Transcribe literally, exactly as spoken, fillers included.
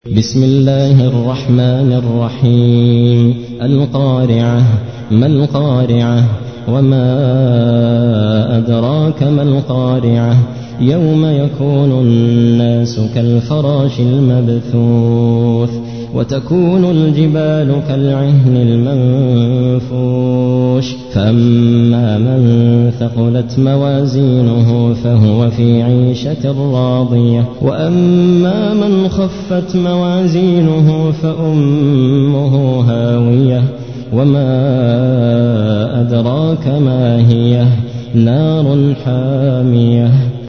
بسم الله الرحمن الرحيم القارعة ما القارعة وما أدراك ما القارعة يوم يكون الناس كالفراش المبثوث وتكون الجبال كالعهن المنفوش فأما من ثقلت موازينه فهو في عيشة راضية وأما من خفت موازينه فأمه هاوية وما أدراك ما هي نار حامية